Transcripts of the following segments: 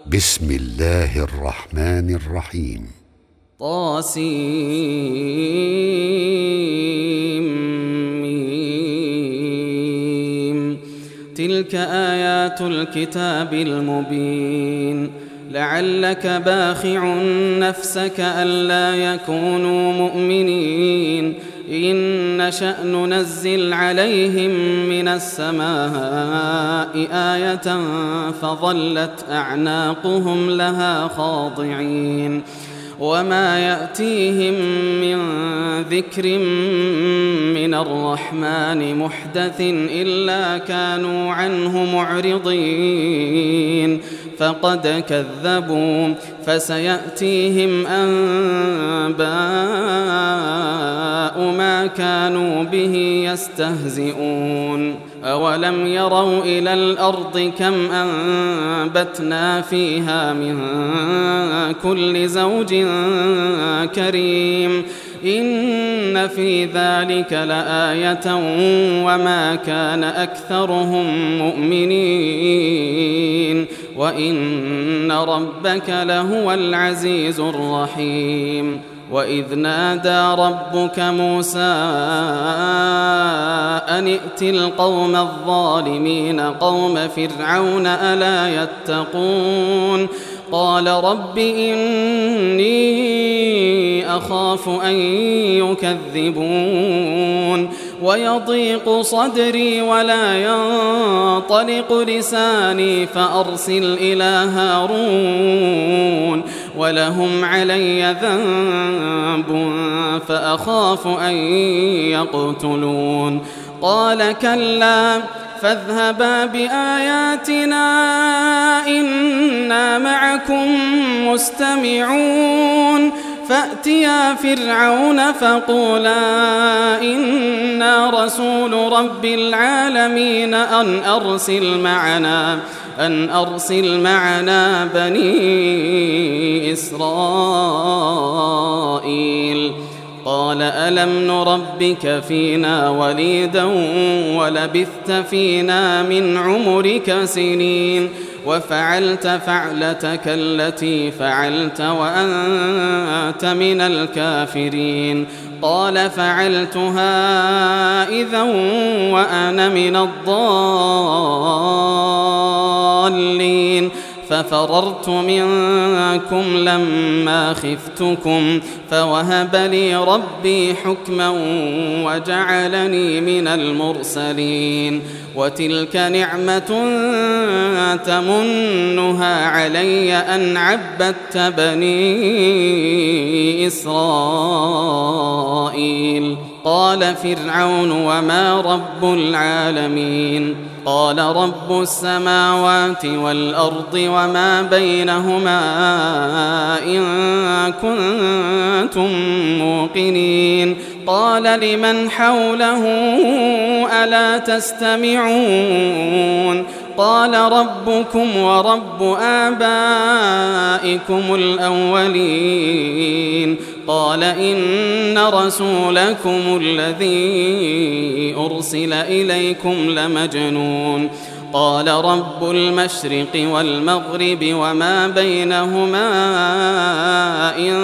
بسم الله الرحمن الرحيم. طاسيم. تلك آيات الكتاب المبين. لعلك باخع نفسك ألا يكونوا مؤمنين إن نشأ ننزل عليهم من السماء آية فظلت أعناقهم لها خاضعين وما يأتيهم من ذكر من الرحمن محدث إلا كانوا عنه معرضين فقد كذبوا فسيأتيهم أنباء ما كانوا به يستهزئون أولم يروا إلى الأرض كم أنبتنا فيها من كل زوج كريم إن في ذلك لآية وما كان أكثرهم مؤمنين وإن ربك لهو العزيز الرحيم. وإذ نادى ربك موسى أن ائت القوم الظالمين قوم فرعون ألا يتقون قال رب إني أخاف أن يكذبون ويضيق صدري ولا ينطلق لساني فأرسل إلى هارون ولهم علي ذنب فأخاف أن يقتلون قال كلا فاذهبا بآياتنا إنا معكم مستمعون فأتيا فرعون فقولا إنا رسول رب العالمين أن أرسل معنا بني إسرائيل قال ألم نربك فينا وليدا ولبثت فينا من عمرك سنين وفعلت فعلتك التي فعلت وأنت من الكافرين قال فعلتها إذا وأنا من الضالين ففررت منكم لما خفتكم فوهب لي ربي حكما وجعلني من المرسلين وتلك نعمة تمنها علي أن عبدت بني إسرائيل قال فرعون وما رب العالمين قال رب السماوات والأرض وما بينهما إن كنتم موقنين قال لمن حوله ألا تستمعون قال ربكم ورب آبائكم الأولين قال إن رسولكم الذي أرسل إليكم لمجنون قال رب المشرق والمغرب وما بينهما إن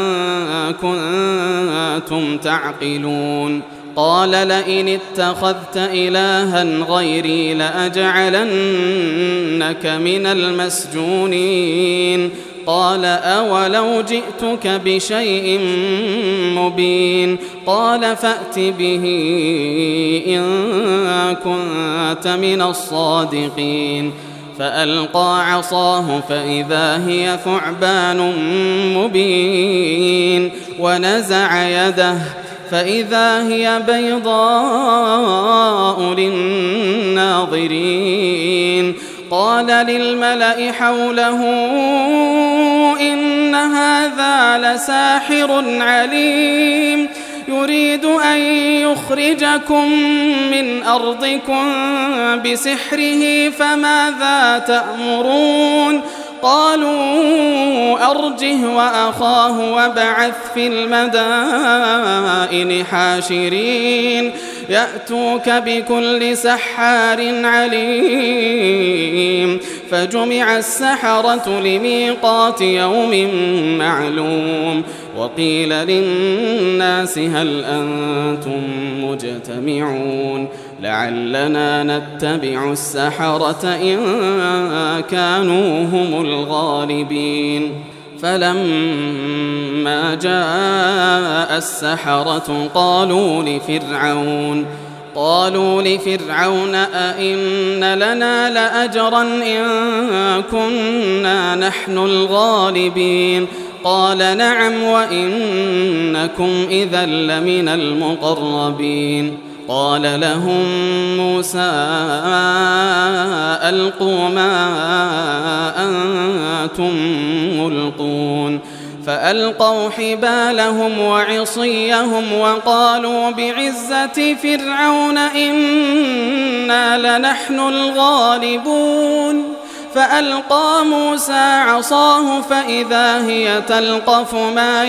كنتم تعقلون قال لئن اتخذت إلها غيري لأجعلنك من المسجونين قال أولو جئتك بشيء مبين قال فأت به إن كنت من الصادقين فألقى عصاه فإذا هي ثعبان مبين ونزع يده فإذا هي بيضاء للناظرين قال للملأ حوله إن هذا لساحر عليم يريد أن يخرجكم من أرضكم بسحره فماذا تأمرون قالوا أرجه وأخاه وابعث في المدائن حاشرين يأتوك بكل سحار عليم فجمع السحرة لميقات يوم معلوم وقيل للناس هل أنتم مجتمعون لعلنا نتبع السحرة إن كانوا هم الغالبين فلما جاء السحرة قالوا لفرعون أئن لنا لأجرا إن كنا نحن الغالبين قال نعم وإنكم إذا لمن المقربين قال لهم موسى ألقوا ما أنتم ملقون فألقوا حبالهم وعصيهم وقالوا بعزة فرعون إنا لنحن الغالبون فألقى موسى عصاه فإذا هي تلقف ما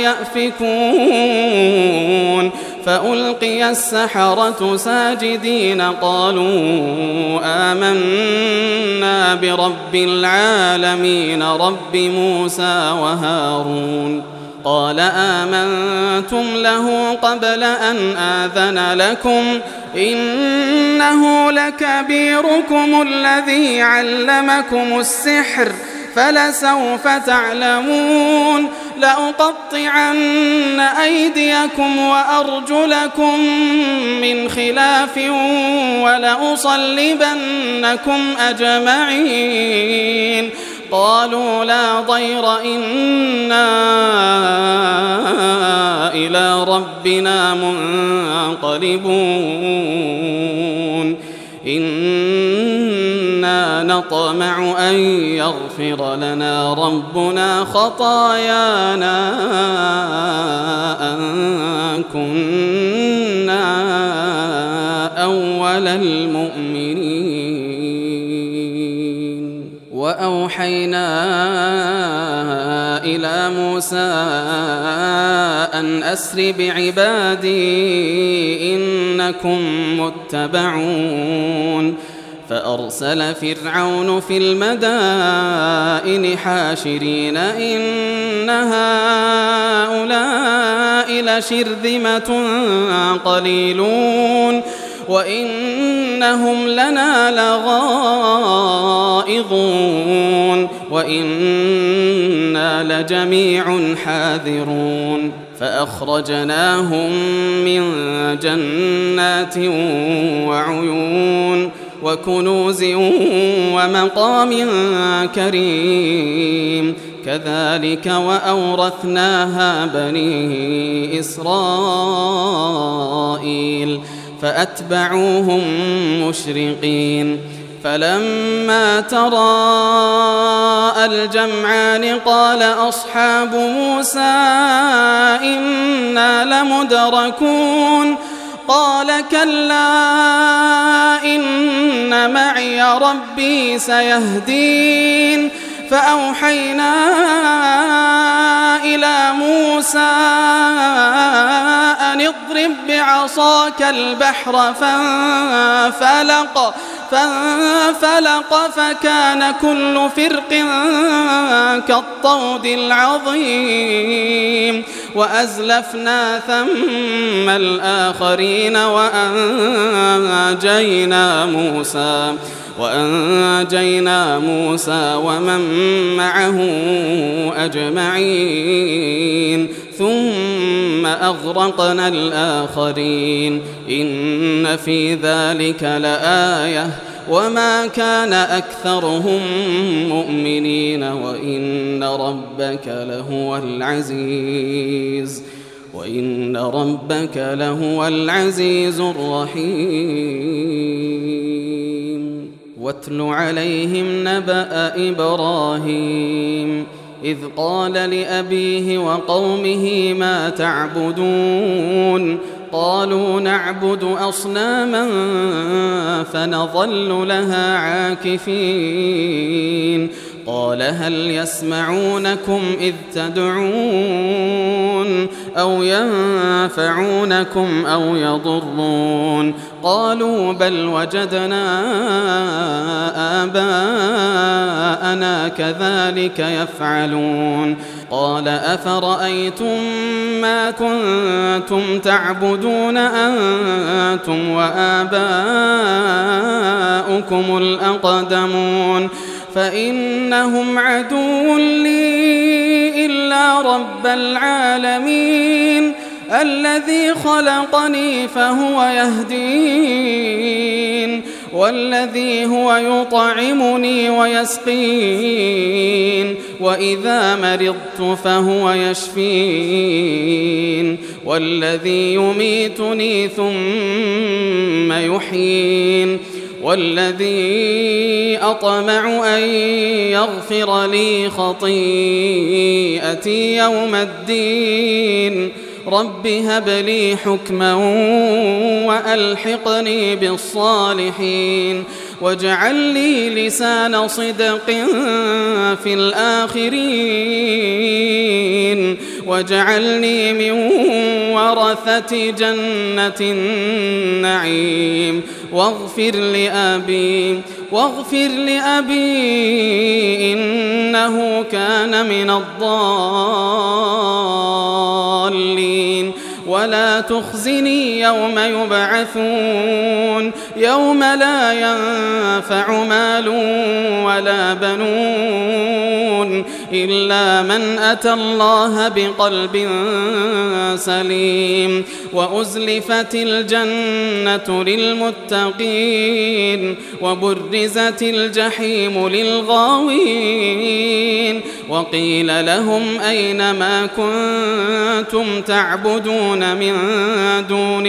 يأفكون فألقي السحرة ساجدين قالوا آمنا برب العالمين رب موسى وهارون قال آمنتم له قبل أن آذن لكم إنه لكبيركم الذي علمكم السحر فلسوف تعلمون لأقطعن أيديكم وأرجلكم من خلاف ولأصلبنكم أجمعين قالوا لا ضير إنا إلى ربنا منقلبون إنا نطمع أن يغفر لنا ربنا خطايانا أن كنا أول المؤمنين وأوحينا إلى موسى أن أسر بعبادي إنكم متبعون فأرسل فرعون في المدائن حاشرين إن هؤلاء لشرذمة قليلون وإنهم لنا لغائظون وإنا لجميع حاذرون فأخرجناهم من جنات وعيون وكنوز ومقام كريم كذلك وأورثناها بني إسرائيل فأتبعوهم مشرقين فلما تراءى الجمعان قال أصحاب موسى إنا لمدركون قال كلا إن معي ربي سيهدين فأوحينا إلى موسى أن اضرب بعصاك البحر فانفلق فكان كل فرق كالطود العظيم وأزلفنا ثم الآخرين وأنجينا موسى ومن معه أجمعين ثم أغرقنا الآخرين إن في ذلك لآية وما كان أكثرهم مؤمنين وإن ربك لهو العزيز الرحيم واتل عليهم نبأ إبراهيم إذ قال لأبيه وقومه ما تعبدون قالوا نعبد أصناما فنظل لها عاكفين قال هل يسمعونكم إذ تدعون أو ينفعونكم أو يضرون قالوا بل وجدنا آباءنا كذلك يفعلون قال أفرأيتم ما كنتم تعبدون أنتم وآباؤكم الأقدمون فإنهم عدو لي إلا رب العالمين الذي خلقني فهو يهدين والذي هو يطعمني ويسقين وإذا مرضت فهو يشفين والذي يميتني ثم يحيين والذي أطمع أن يغفر لي خطيئتي يوم الدين رب هب لي حكما وألحقني بالصالحين واجعل لي لسان صدق في الآخرين واجعلني من ورثة جنة النعيم واغفر لأبي إنه كان من الضالين ولا تخزني يوم يبعثون يوم لا ينفع مال ولا بنون إلا من أتى الله بقلب سليم وأزلفت الجنة للمتقين وبرزت الجحيم للغاوين وقيل لهم أين ما كنتم تعبدون من دون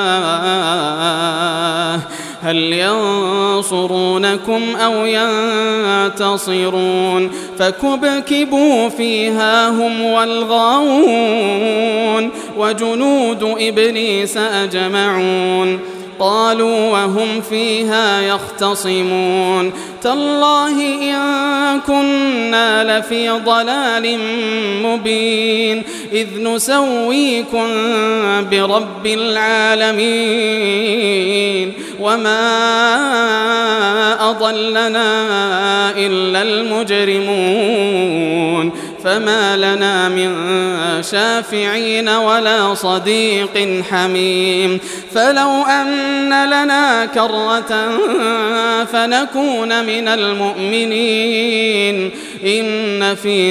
الله هل ينصرونكم أو ينتصرون فكبكبوا فيها هم والغاوون وجنود إبليس أجمعون قالوا وهم فيها يختصمون تالله إن كنا لفي ضلال مبين إذ نسويكم برب العالمين وما أضلنا إلا المجرمون فما لنا من شافعين ولا صديق حميم فلو أن لنا كرة فنكون من المؤمنين إن في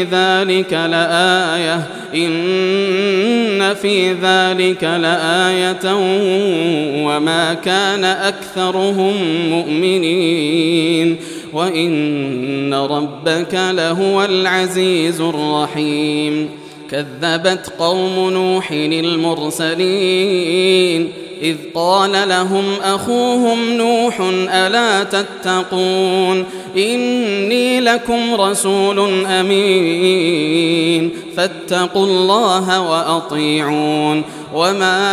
ذلك لآية وما كان أكثرهم مؤمنين وإن ربك لهو العزيز الرحيم كذبت قوم نوح المرسلين إذ قال لهم أخوهم نوح ألا تتقون إني لكم رسول أمين فاتقوا الله وأطيعون وما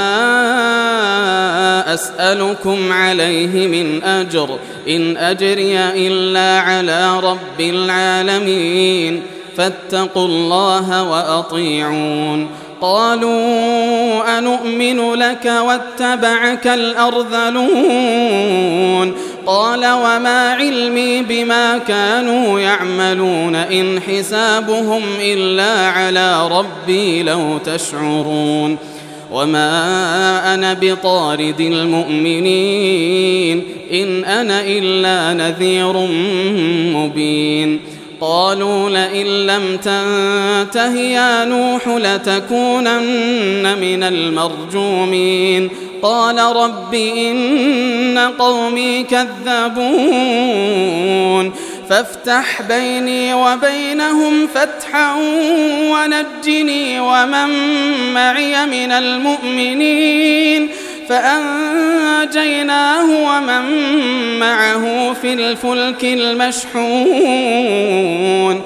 أسألكم عليه من أجر إن أجري إلا على رب العالمين فاتقوا الله وأطيعون قالوا أنؤمن لك واتبعك الأرذلون قال وما علمي بما كانوا يعملون إن حسابهم إلا على ربي لو تشعرون وما أنا بطارد المؤمنين إن أنا إلا نذير مبين قالوا لئن لم تنته يا نوح لتكونن من المرجومين قال رب إن قومي كذبون فافتح بيني وبينهم فتحا ونجني ومن معي من المؤمنين فأنجيناه ومن معه في الفلك المشحون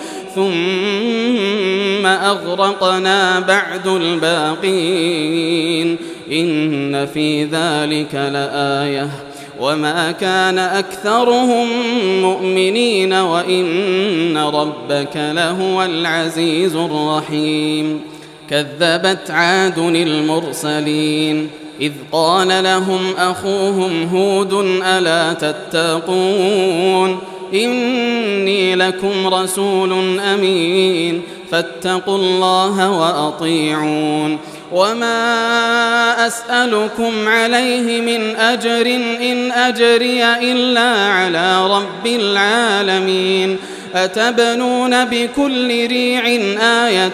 ثم أغرقنا بعد الباقين إن في ذلك لآية وما كان أكثرهم مؤمنين وإن ربك لهو العزيز الرحيم كذبت عاد المرسلين إذ قال لهم أخوهم هود ألا تتقون إني لكم رسول أمين فاتقوا الله وأطيعون وما أسألكم عليه من أجر إن أجري إلا على رب العالمين أتبنون بكل ريع آية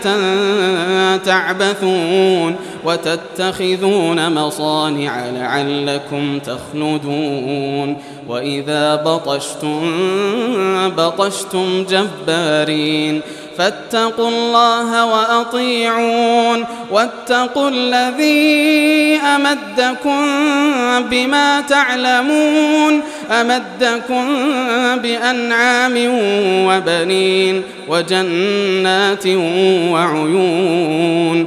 تعبثون وتتخذون مصانع لعلكم تخلدون وإذا بطشتم جبارين فاتقوا الله وأطيعون واتقوا الذي أمدكم بما تعلمون أمدكم بأنعام وبنين وجنات وعيون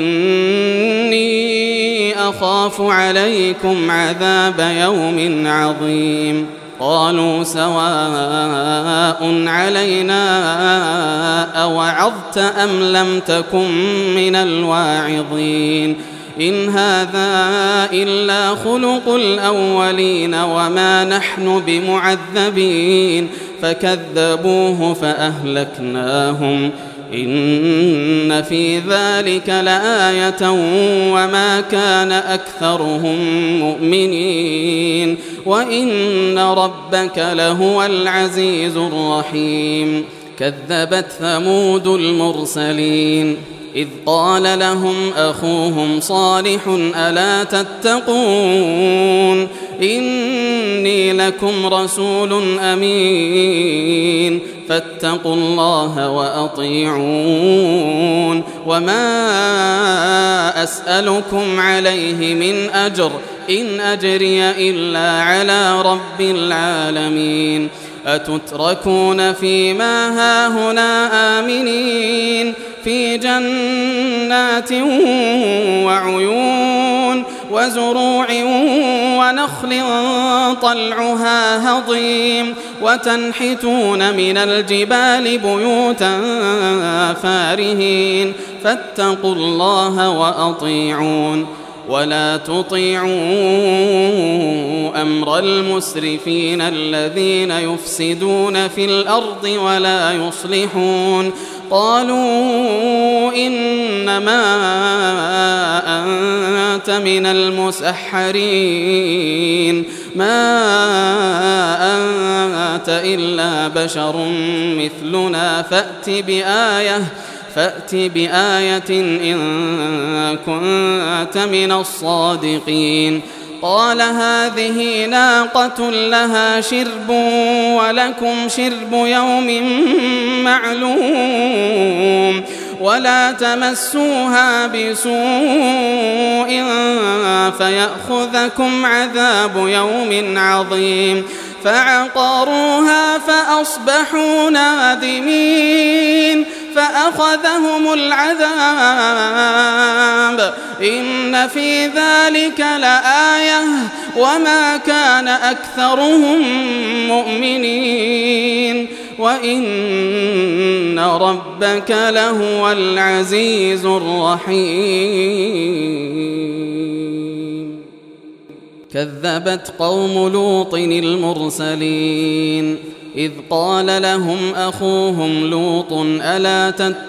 إني أخاف عليكم عذاب يوم عظيم قالوا سواء علينا أوعظت أم لم تكن من الواعظين إن هذا إلا خلق الأولين وما نحن بمعذبين فكذبوه فأهلكناهم إن في ذلك لآية وما كان أكثرهم مؤمنين وإن ربك لهو العزيز الرحيم كذبت ثمود المرسلين إذ قال لهم أخوهم صالح ألا تتقون إني لكم رسول أمين فاتقوا الله وأطيعون وما أسألكم عليه من أجر إن أجري إلا على رب العالمين أتتركون فيما هاهنا آمنين في جنات وعيون وزروع ونخل طلعها هضيم وتنحتون من الجبال بيوتا فارهين فاتقوا الله وأطيعون ولا تطيعوا أمر المسرفين الذين يفسدون في الأرض ولا يصلحون قالوا إنما أنت من المسحرين ما أنت إلا بشر مثلنا فأت بآية إن كنت من الصادقين قال هذه ناقة لها شرب ولكم شرب يوم معلوم ولا تمسوها بسوء فيأخذكم عذاب يوم عظيم فعقروها فأصبحوا نادمين فأخذهم العذاب إن في ذلك لآية وما كان أكثرهم مؤمنين وإن ربك لهو العزيز الرحيم كذبت قوم لوط المرسلين إذ قال لهم أخوهم لوط ألا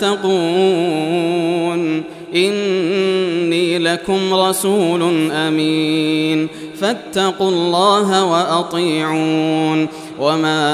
تتقون إني لكم رسول أمين فاتقوا الله وأطيعون وما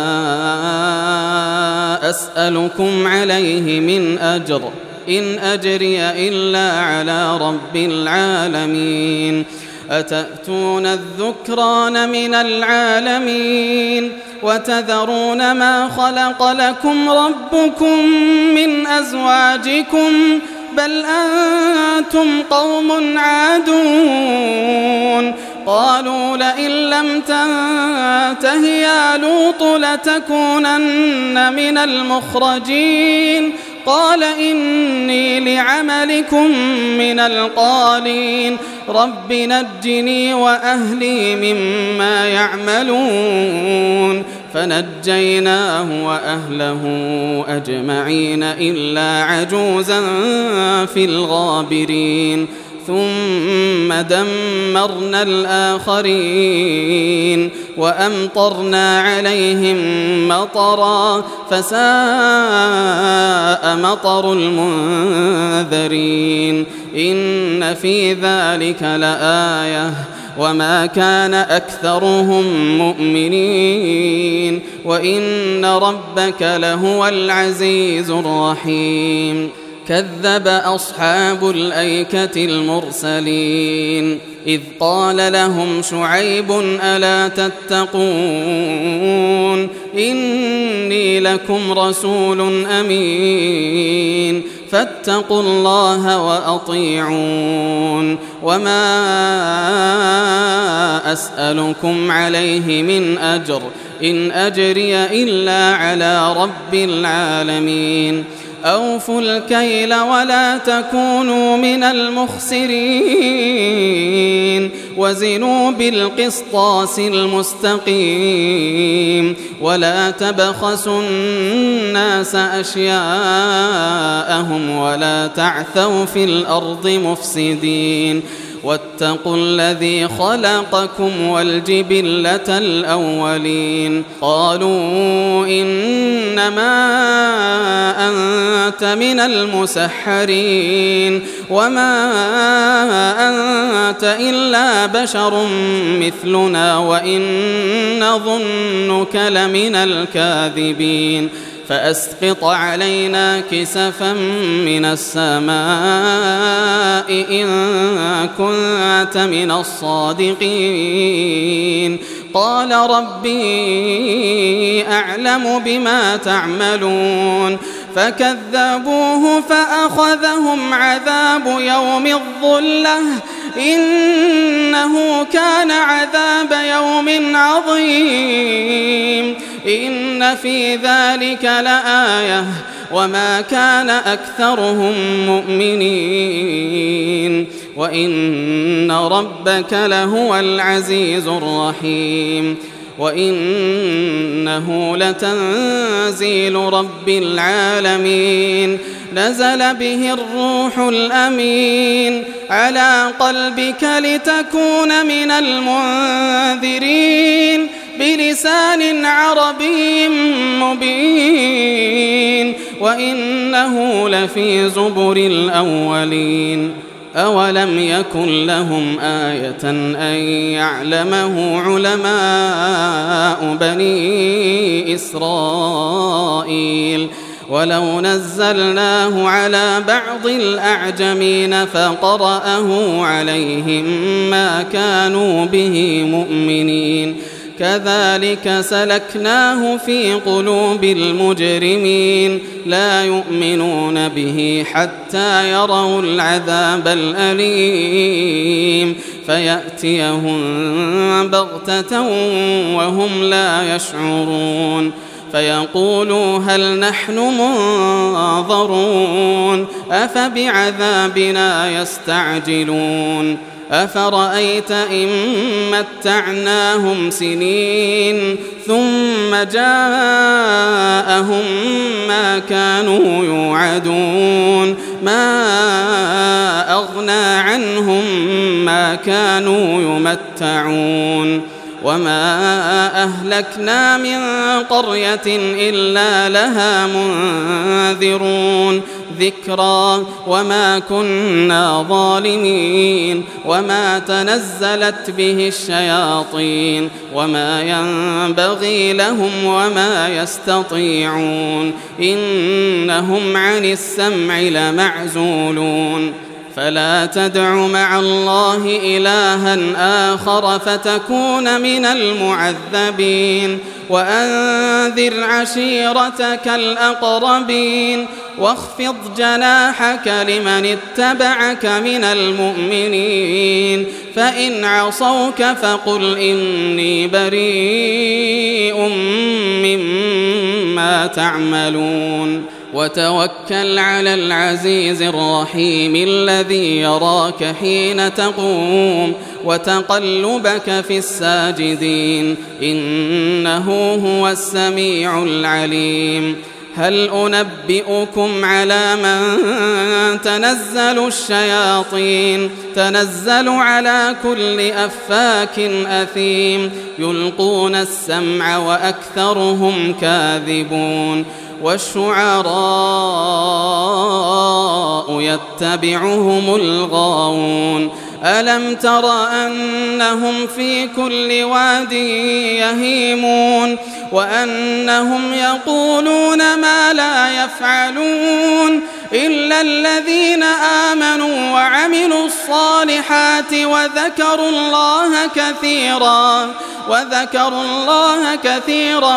أسألكم عليه من أجر إن أجري إلا على رب العالمين أتأتون الذكران من العالمين وتذرون ما خلق لكم ربكم من أزواجكم بل أنتم قوم عادون قالوا لئن لم تنته يا لوط لتكونن من المخرجين قال إني بعملكم من القالين رب نجني وأهلي مما يعملون فنجيناه وأهله أجمعين إلا عجوزا في الغابرين ثم دمرنا الآخرين وأمطرنا عليهم مطرا فساء مطر المنذرين إن في ذلك لآية وما كان أكثرهم مؤمنين وإن ربك لهو العزيز الرحيم كذب أصحاب الأيكة المرسلين إذ قال لهم شعيب ألا تتقون إني لكم رسول أمين فاتقوا الله وأطيعون وما أسألكم عليه من أجر إن أجري إلا على رب العالمين أوفوا الكيل ولا تكونوا من المخسرين وزنوا بالقسطاس المستقيم ولا تبخسوا الناس أشياءهم ولا تعثوا في الأرض مفسدين واتقوا الذي خلقكم والجبلة الأولين قالوا إنما أنت من المسحرين وما أنت إلا بشر مثلنا وإن نظنك لمن الكاذبين فأسقط علينا كسفا من السماء إن كنت من الصادقين قال ربي أعلم بما تعملون فكذبوه فأخذهم عذاب يوم الظلة إنه كان عذاب يوم عظيم إن في ذلك لآية وما كان أكثرهم مؤمنين وإن ربك لهو العزيز الرحيم وإنه لتنزيل رب العالمين نزل به الروح الأمين على قلبك لتكون من المنذرين بلسان عربي مبين وإنه لفي زبر الأولين أولم يكن لهم آية أن يعلمه علماء بني إسرائيل ولو نزلناه على بعض الأعجمين فقرأه عليهم ما كانوا به مؤمنين كذلك سلكناه في قلوب المجرمين لا يؤمنون به حتى يروا العذاب الأليم فيأتيهم بغتة وهم لا يشعرون فيقولوا هل نحن منظرون أفبعذابنا يستعجلون أفرأيت إن متعناهم سنين ثم جاءهم ما كانوا يوعدون ما أغنى عنهم ما كانوا يمتعون وما أهلكنا من قرية إلا لها منذرون ذكرى وما كنا ظالمين وما تنزلت به الشياطين وما ينبغي لهم وما يستطيعون إنهم عن السمع لمعزولون فلا تدع مع الله إلها آخر فتكون من المعذبين وأنذر عشيرتك الأقربين واخفض جناحك لمن اتبعك من المؤمنين فإن عصوك فقل إني بريء مما تعملون وتوكل على العزيز الرحيم الذي يراك حين تقوم وتقلبك في الساجدين إنه هو السميع العليم. هل أنبئكم على من تنزل الشياطين تنزل على كل أفاك أثيم يلقون السمع وأكثرهم كاذبون والشعراء يتبعهم الغاوون ألم تر أنهم في كل واد يهيمون وأنهم يقولون ما لا يفعلون إلا الذين آمنوا وعملوا الصالحات وذكروا الله كثيرا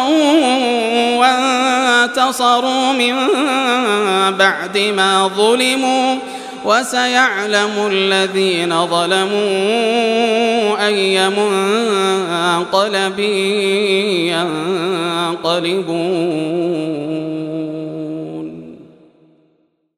وانتصروا من بعد ما ظلموا وسيعلم الذين ظلموا أي منقلب ينقلبون.